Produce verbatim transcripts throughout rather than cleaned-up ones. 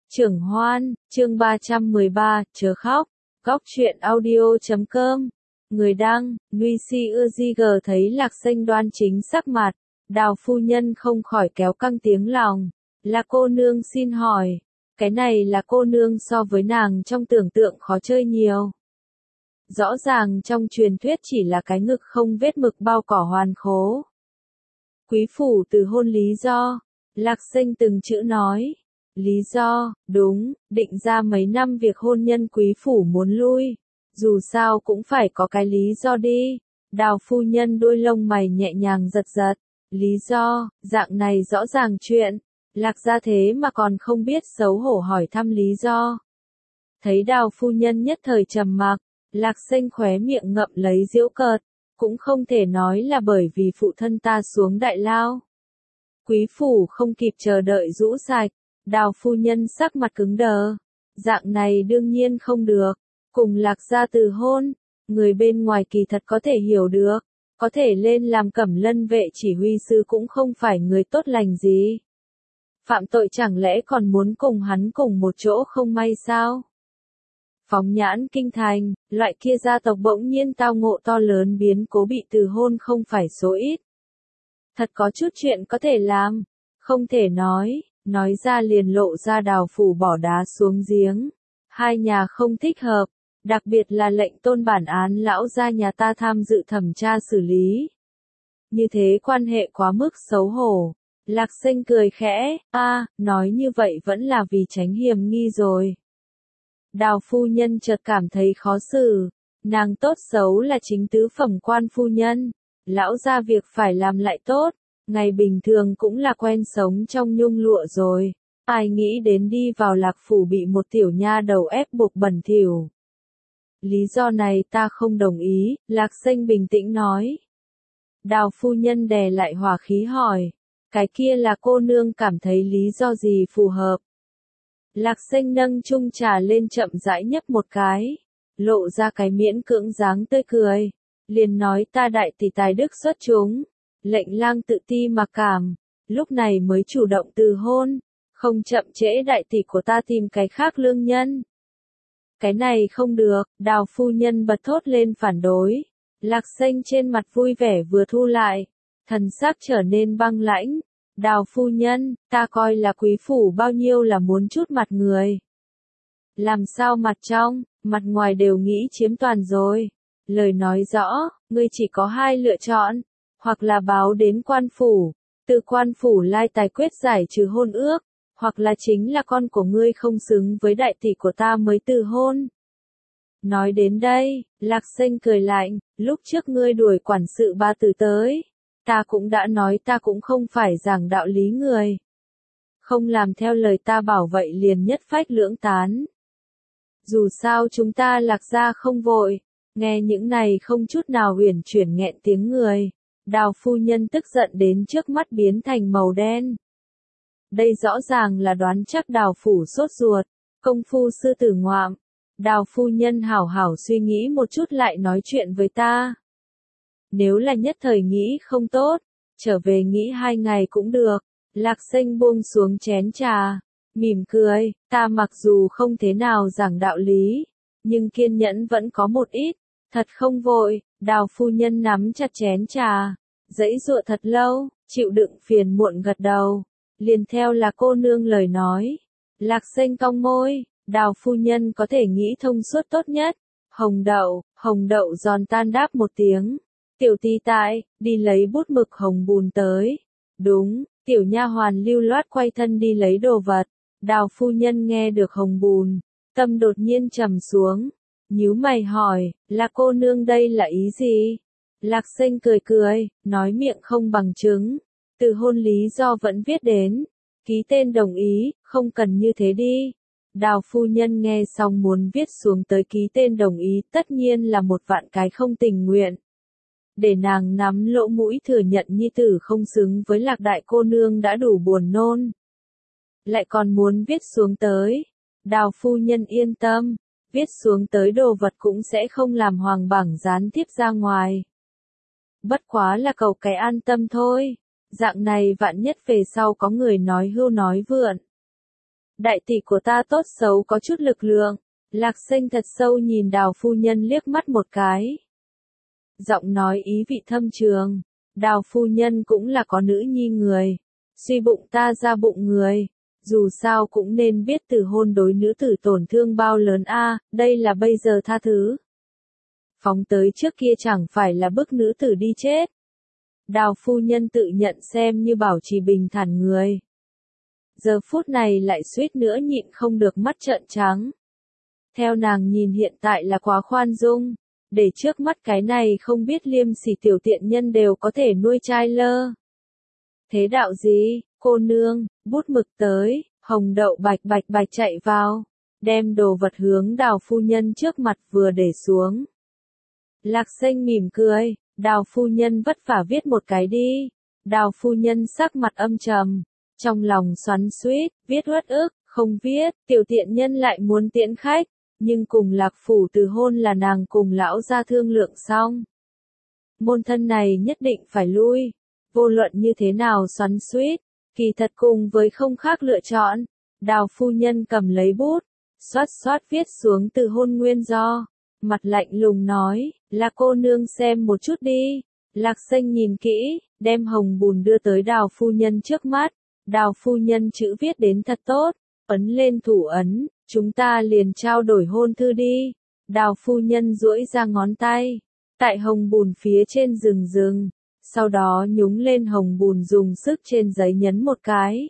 Trưởng Hoan, chương ba trăm mười ba, chớ khóc. Góc truyện audio chấm com. Người đăng, Nguy Si Ưa Di Gờ thấy Lạc Xanh đoan chính sắc mặt, Đào phu nhân không khỏi kéo căng tiếng lòng. Là cô nương xin hỏi, cái này là cô nương so với nàng trong tưởng tượng khó chơi nhiều. Rõ ràng trong truyền thuyết chỉ là cái ngực không vết mực bao cỏ hoàn khố. Quý phủ từ hôn lý do, Lạc Xanh từng chữ nói. Lý do, đúng, định ra mấy năm việc hôn nhân quý phủ muốn lui. Dù sao cũng phải có cái lý do đi. Đào phu nhân đôi lông mày nhẹ nhàng giật giật. Lý do, dạng này rõ ràng chuyện. Lạc ra thế mà còn không biết xấu hổ hỏi thăm lý do. Thấy đào phu nhân nhất thời trầm mặc, Lạc Xanh khóe miệng ngậm lấy giễu cợt. Cũng không thể nói là bởi vì phụ thân ta xuống đại lao. Quý phủ không kịp chờ đợi rũ sạch. Đào phu nhân sắc mặt cứng đờ. Dạng này đương nhiên không được. Cùng Lạc gia từ hôn, người bên ngoài kỳ thật có thể hiểu được. Có thể lên làm Cẩm Lân vệ chỉ huy sư cũng không phải người tốt lành gì. Phạm tội chẳng lẽ còn muốn cùng hắn cùng một chỗ không may sao? Phóng nhãn kinh thành, loại kia gia tộc bỗng nhiên tao ngộ to lớn biến cố bị từ hôn không phải số ít. Thật có chút chuyện có thể làm, không thể nói. Nói ra liền lộ ra Đào phủ bỏ đá xuống giếng. Hai nhà không thích hợp, đặc biệt là lệnh tôn bản án lão gia nhà ta tham dự thẩm tra xử lý. Như thế quan hệ quá mức xấu hổ. Lạc Xanh cười khẽ, a, nói như vậy vẫn là vì tránh hiểm nghi rồi. Đào phu nhân chợt cảm thấy khó xử. Nàng tốt xấu là chính tứ phẩm quan phu nhân. Lão gia việc phải làm lại tốt. Ngày bình thường cũng là quen sống trong nhung lụa rồi. Ai nghĩ đến đi vào Lạc phủ bị một tiểu nha đầu ép buộc bẩn thỉu. Lý do này ta không đồng ý, Lạc Xanh bình tĩnh nói. Đào phu nhân đè lại hỏa khí hỏi. Cái kia là cô nương cảm thấy lý do gì phù hợp. Lạc Xanh nâng chung trà lên chậm rãi nhấp một cái. Lộ ra cái miễn cưỡng dáng tươi cười. Liền nói ta đại tỷ tài đức xuất chúng. Lệnh lang tự ti mặc cảm, lúc này mới chủ động từ hôn, không chậm trễ đại tỷ của ta tìm cái khác lương nhân. Cái này không được, Đào phu nhân bật thốt lên phản đối. Lạc Xanh trên mặt vui vẻ vừa thu lại, thần sắc trở nên băng lãnh. Đào phu nhân, ta coi là quý phủ bao nhiêu là muốn chút mặt người. Làm sao mặt trong, mặt ngoài đều nghĩ chiếm toàn rồi. Lời nói rõ, ngươi chỉ có hai lựa chọn. Hoặc là báo đến quan phủ, từ quan phủ lai tài quyết giải trừ hôn ước, hoặc là chính là con của ngươi không xứng với đại tỷ của ta mới từ hôn. Nói đến đây, Lạc Xanh cười lạnh, lúc trước ngươi đuổi quản sự ba từ tới, ta cũng đã nói ta cũng không phải giảng đạo lý người. Không làm theo lời ta bảo vậy liền nhất phách lưỡng tán. Dù sao chúng ta Lạc gia không vội, nghe những này không chút nào huyền chuyển nghẹn tiếng người. Đào phu nhân tức giận đến trước mắt biến thành màu đen. Đây rõ ràng là đoán chắc đào phủ sốt ruột, công phu sư tử ngoạm. Đào phu nhân hảo hảo suy nghĩ một chút lại nói chuyện với ta. Nếu là nhất thời nghĩ không tốt, trở về nghĩ hai ngày cũng được. Lạc Xanh buông xuống chén trà, mỉm cười, ta mặc dù không thế nào giảng đạo lý, nhưng kiên nhẫn vẫn có một ít, thật không vội. Đào phu nhân nắm chặt chén trà, giãy giụa thật lâu, chịu đựng phiền muộn gật đầu, liền theo là cô nương lời nói. Lạc Xanh cong môi, Đào phu nhân có thể nghĩ thông suốt tốt nhất. Hồng đậu, hồng đậu giòn tan đáp một tiếng. Tiểu ti tại, đi lấy bút mực hồng bùn tới. Đúng, tiểu nha hoàn lưu loát quay thân đi lấy đồ vật. Đào phu nhân nghe được hồng bùn, tâm đột nhiên trầm xuống. Nhíu mày hỏi, là cô nương đây là ý gì? Lạc Xanh cười cười, nói miệng không bằng chứng. Từ hôn lý do vẫn viết đến. Ký tên đồng ý, không cần như thế đi. Đào phu nhân nghe xong muốn viết xuống tới ký tên đồng ý tất nhiên là một vạn cái không tình nguyện. Để nàng nắm lỗ mũi thừa nhận nhi tử không xứng với Lạc đại cô nương đã đủ buồn nôn. Lại còn muốn viết xuống tới. Đào phu nhân yên tâm. Viết xuống tới đồ vật cũng sẽ không làm hoàng bảng gián tiếp ra ngoài. Bất quá là cầu cái an tâm thôi. Dạng này vạn nhất về sau có người nói hưu nói vượn. Đại tỷ của ta tốt xấu có chút lực lượng. Lạc Xanh thật sâu nhìn Đào phu nhân liếc mắt một cái. Giọng nói ý vị thâm trường. Đào phu nhân cũng là có nữ nhi người. Suy bụng ta ra bụng người. Dù sao cũng nên biết từ hôn đối nữ tử tổn thương bao lớn a, đây là bây giờ tha thứ. Phóng tới trước kia chẳng phải là bức nữ tử đi chết. Đào phu nhân tự nhận xem như bảo trì bình thản người. Giờ phút này lại suýt nữa nhịn không được mắt trợn trắng. Theo nàng nhìn hiện tại là quá khoan dung, để trước mắt cái này không biết liêm sỉ tiểu tiện nhân đều có thể nuôi trai lơ. Thế đạo gì, cô nương, bút mực tới, hồng đậu bạch bạch bạch chạy vào, đem đồ vật hướng Đào phu nhân trước mặt vừa để xuống. Lạc Xanh mỉm cười, Đào phu nhân vất vả viết một cái đi. Đào phu nhân sắc mặt âm trầm, trong lòng xoắn xuýt, viết uất ức, không viết, tiểu tiện nhân lại muốn tiễn khách, nhưng cùng Lạc phủ từ hôn là nàng cùng lão gia thương lượng xong. Môn thân này nhất định phải lui, vô luận như thế nào xoắn xuýt, kỳ thật cùng với không khác lựa chọn. Đào phu nhân cầm lấy bút, xoát xoát viết xuống từ hôn nguyên do, mặt lạnh lùng nói, là cô nương xem một chút đi. Lạc Xanh nhìn kỹ, đem hồng bùn đưa tới Đào phu nhân trước mắt. Đào phu nhân chữ viết đến thật tốt, ấn lên thủ ấn, chúng ta liền trao đổi hôn thư đi. Đào phu nhân duỗi ra ngón tay, tại hồng bùn phía trên rừng rừng, sau đó nhúng lên hồng bùn dùng sức trên giấy nhấn một cái.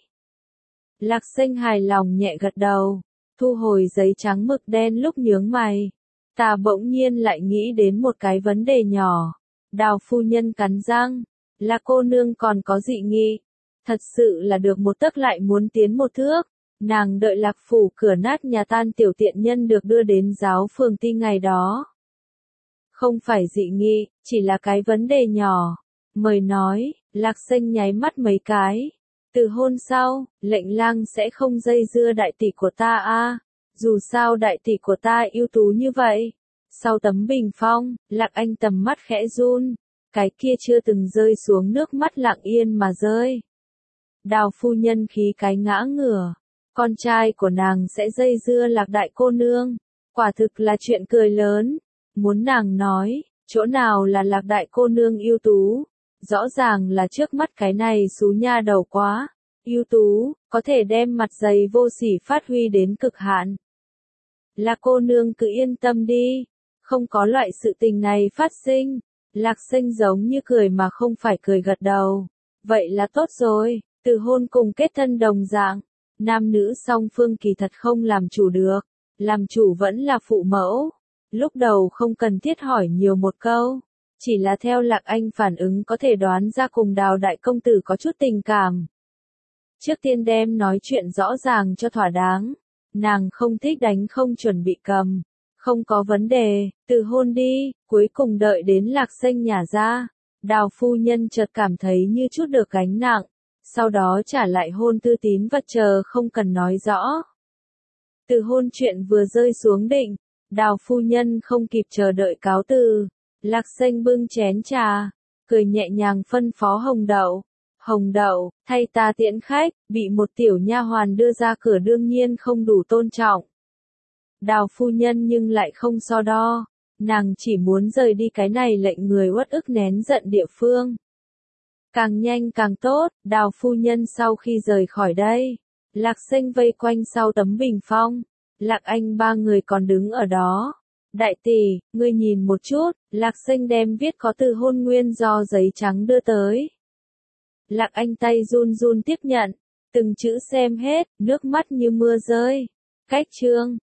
Lạc Xanh hài lòng nhẹ gật đầu, thu hồi giấy trắng mực đen lúc nhướng mày. Ta bỗng nhiên lại nghĩ đến một cái vấn đề nhỏ. Đào phu nhân cắn răng, là cô nương còn có dị nghị. Thật sự là được một tấc lại muốn tiến một thước. Nàng đợi Lạc phủ cửa nát nhà tan tiểu tiện nhân được đưa đến giáo phường ti ngày đó. Không phải dị nghị, chỉ là cái vấn đề nhỏ. Mời nói, Lạc Xanh nháy mắt mấy cái. Từ hôn sau, lệnh lang sẽ không dây dưa đại tỷ của ta a. Dù sao đại tỷ của ta ưu tú như vậy. Sau tấm bình phong, Lạc Anh tầm mắt khẽ run. Cái kia chưa từng rơi xuống nước mắt lặng yên mà rơi. Đào phu nhân khí cái ngã ngửa. Con trai của nàng sẽ dây dưa Lạc đại cô nương. Quả thực là chuyện cười lớn. Muốn nàng nói, chỗ nào là Lạc đại cô nương ưu tú. Rõ ràng là trước mắt cái này xú nha đầu quá. Ưu tú, có thể đem mặt dày vô sỉ phát huy đến cực hạn. Là cô nương cứ yên tâm đi. Không có loại sự tình này phát sinh. Lạc Xanh giống như cười mà không phải cười gật đầu. Vậy là tốt rồi, từ hôn cùng kết thân đồng dạng. Nam nữ song phương kỳ thật không làm chủ được. Làm chủ vẫn là phụ mẫu. Lúc đầu không cần thiết hỏi nhiều một câu. Chỉ là theo Lạc Anh phản ứng có thể đoán ra cùng Đào đại công tử có chút tình cảm. Trước tiên đem nói chuyện rõ ràng cho thỏa đáng. Nàng không thích đánh không chuẩn bị cầm. Không có vấn đề, từ hôn đi, cuối cùng đợi đến Lạc Xanh nhả ra. Đào phu nhân chợt cảm thấy như chút được gánh nặng. Sau đó trả lại hôn thư tín vật chờ không cần nói rõ. Từ hôn chuyện vừa rơi xuống định, Đào phu nhân không kịp chờ đợi cáo từ. Lạc Xanh bưng chén trà, cười nhẹ nhàng phân phó Hồng Đậu. Hồng Đậu, thay ta tiễn khách, bị một tiểu nha hoàn đưa ra cửa đương nhiên không đủ tôn trọng. Đào phu nhân nhưng lại không so đo, nàng chỉ muốn rời đi cái này lệnh người uất ức nén giận địa phương. Càng nhanh càng tốt, Đào phu nhân sau khi rời khỏi đây, Lạc Xanh vây quanh sau tấm bình phong, Lạc Anh ba người còn đứng ở đó. Đại tỷ, ngươi nhìn một chút, Lạc Xanh đem viết có từ hôn nguyên do giấy trắng đưa tới. Lạc Anh tay run run tiếp nhận, từng chữ xem hết, nước mắt như mưa rơi. Cách chương